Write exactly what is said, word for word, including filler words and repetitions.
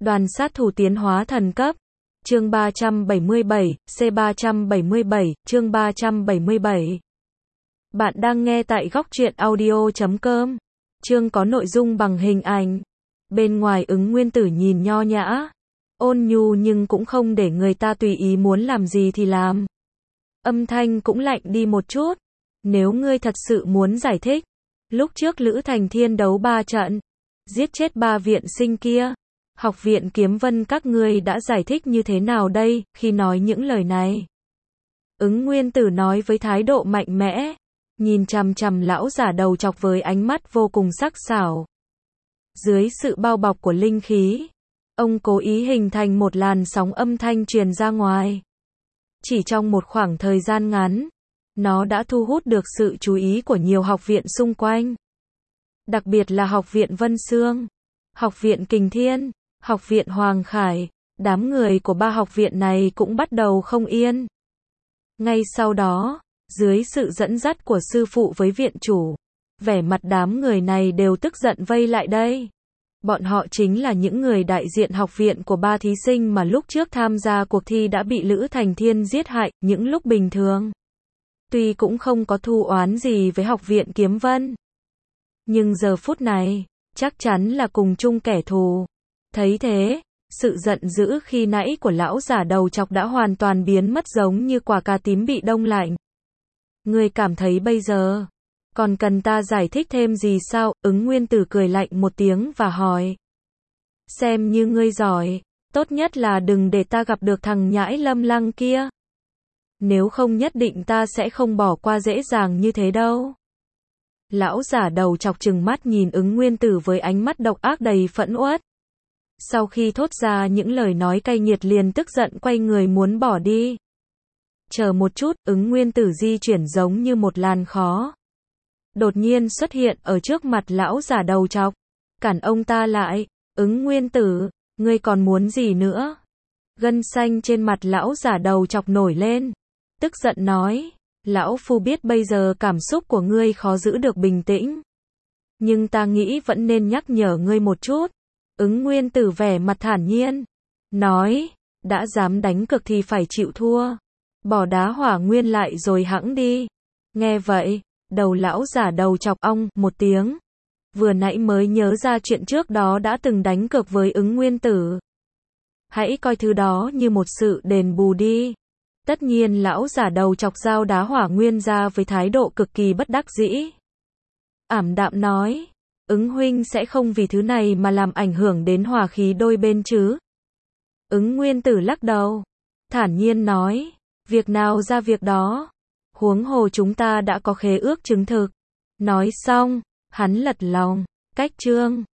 Đoàn sát thủ tiến hóa thần cấp. Chương ba trăm bảy mươi bảy, C ba trăm bảy mươi bảy, chương ba trăm bảy mươi bảy. Bạn đang nghe tại góc truyện audio chấm com. Chương có nội dung bằng hình ảnh. Bên ngoài Ứng Nguyên Tử nhìn nho nhã, ôn nhu nhưng cũng không để người ta tùy ý muốn làm gì thì làm. Âm thanh cũng lạnh đi một chút. Nếu ngươi thật sự muốn giải thích, lúc trước Lữ Thành Thiên đấu ba trận, giết chết ba viện sinh kia, Học viện Kiếm Vân các ngươi đã giải thích như thế nào đây, khi nói những lời này? Ứng Nguyên Tử nói với thái độ mạnh mẽ, nhìn chằm chằm lão giả đầu chọc với ánh mắt vô cùng sắc sảo. Dưới sự bao bọc của linh khí, ông cố ý hình thành một làn sóng âm thanh truyền ra ngoài. Chỉ trong một khoảng thời gian ngắn, nó đã thu hút được sự chú ý của nhiều học viện xung quanh. Đặc biệt là Học viện Vân Xương, Học viện Kình Thiên, Học viện Hoàng Khải, đám người của ba học viện này cũng bắt đầu không yên. Ngay sau đó, dưới sự dẫn dắt của sư phụ với viện chủ, vẻ mặt đám người này đều tức giận vây lại đây. Bọn họ chính là những người đại diện học viện của ba thí sinh mà lúc trước tham gia cuộc thi đã bị Lữ Thành Thiên giết hại. Những lúc bình thường, tuy cũng không có thù oán gì với Học viện Kiếm Vân, nhưng giờ phút này, chắc chắn là cùng chung kẻ thù. Thấy thế, sự giận dữ khi nãy của lão giả đầu chọc đã hoàn toàn biến mất giống như quả cà tím bị đông lạnh. Ngươi cảm thấy bây giờ còn cần ta giải thích thêm gì sao? Ứng Nguyên Tử cười lạnh một tiếng và hỏi. Xem như ngươi giỏi, tốt nhất là đừng để ta gặp được thằng nhãi Lâm Lăng kia. Nếu không nhất định ta sẽ không bỏ qua dễ dàng như thế đâu. Lão giả đầu chọc trừng mắt nhìn Ứng Nguyên Tử với ánh mắt độc ác đầy phẫn uất. Sau khi thốt ra những lời nói cay nghiệt liền tức giận quay người muốn bỏ đi. Chờ một chút, Ứng Nguyên Tử di chuyển giống như một làn khói. Đột nhiên xuất hiện ở trước mặt lão giả đầu chọc. Cản ông ta lại. Ứng Nguyên Tử, ngươi còn muốn gì nữa? Gân xanh trên mặt lão giả đầu chọc nổi lên. Tức giận nói. Lão phu biết bây giờ cảm xúc của ngươi khó giữ được bình tĩnh. Nhưng ta nghĩ vẫn nên nhắc nhở ngươi một chút. Ứng Nguyên Tử vẻ mặt thản nhiên. Nói, đã dám đánh cược thì phải chịu thua. Bỏ đá hỏa nguyên lại rồi hẵng đi. Nghe vậy, đầu lão giả đầu chọc ong một tiếng. Vừa nãy mới nhớ ra chuyện trước đó đã từng đánh cược với Ứng Nguyên Tử. Hãy coi thứ đó như một sự đền bù đi. Tất nhiên lão giả đầu chọc giao đá hỏa nguyên ra với thái độ cực kỳ bất đắc dĩ. Ảm đạm nói. Ứng huynh sẽ không vì thứ này mà làm ảnh hưởng đến hòa khí đôi bên chứ? Ứng Nguyên Tử lắc đầu. Thản nhiên nói. Việc nào ra việc đó. Huống hồ chúng ta đã có khế ước chứng thực. Nói xong, hắn lật lòng. Cách chương.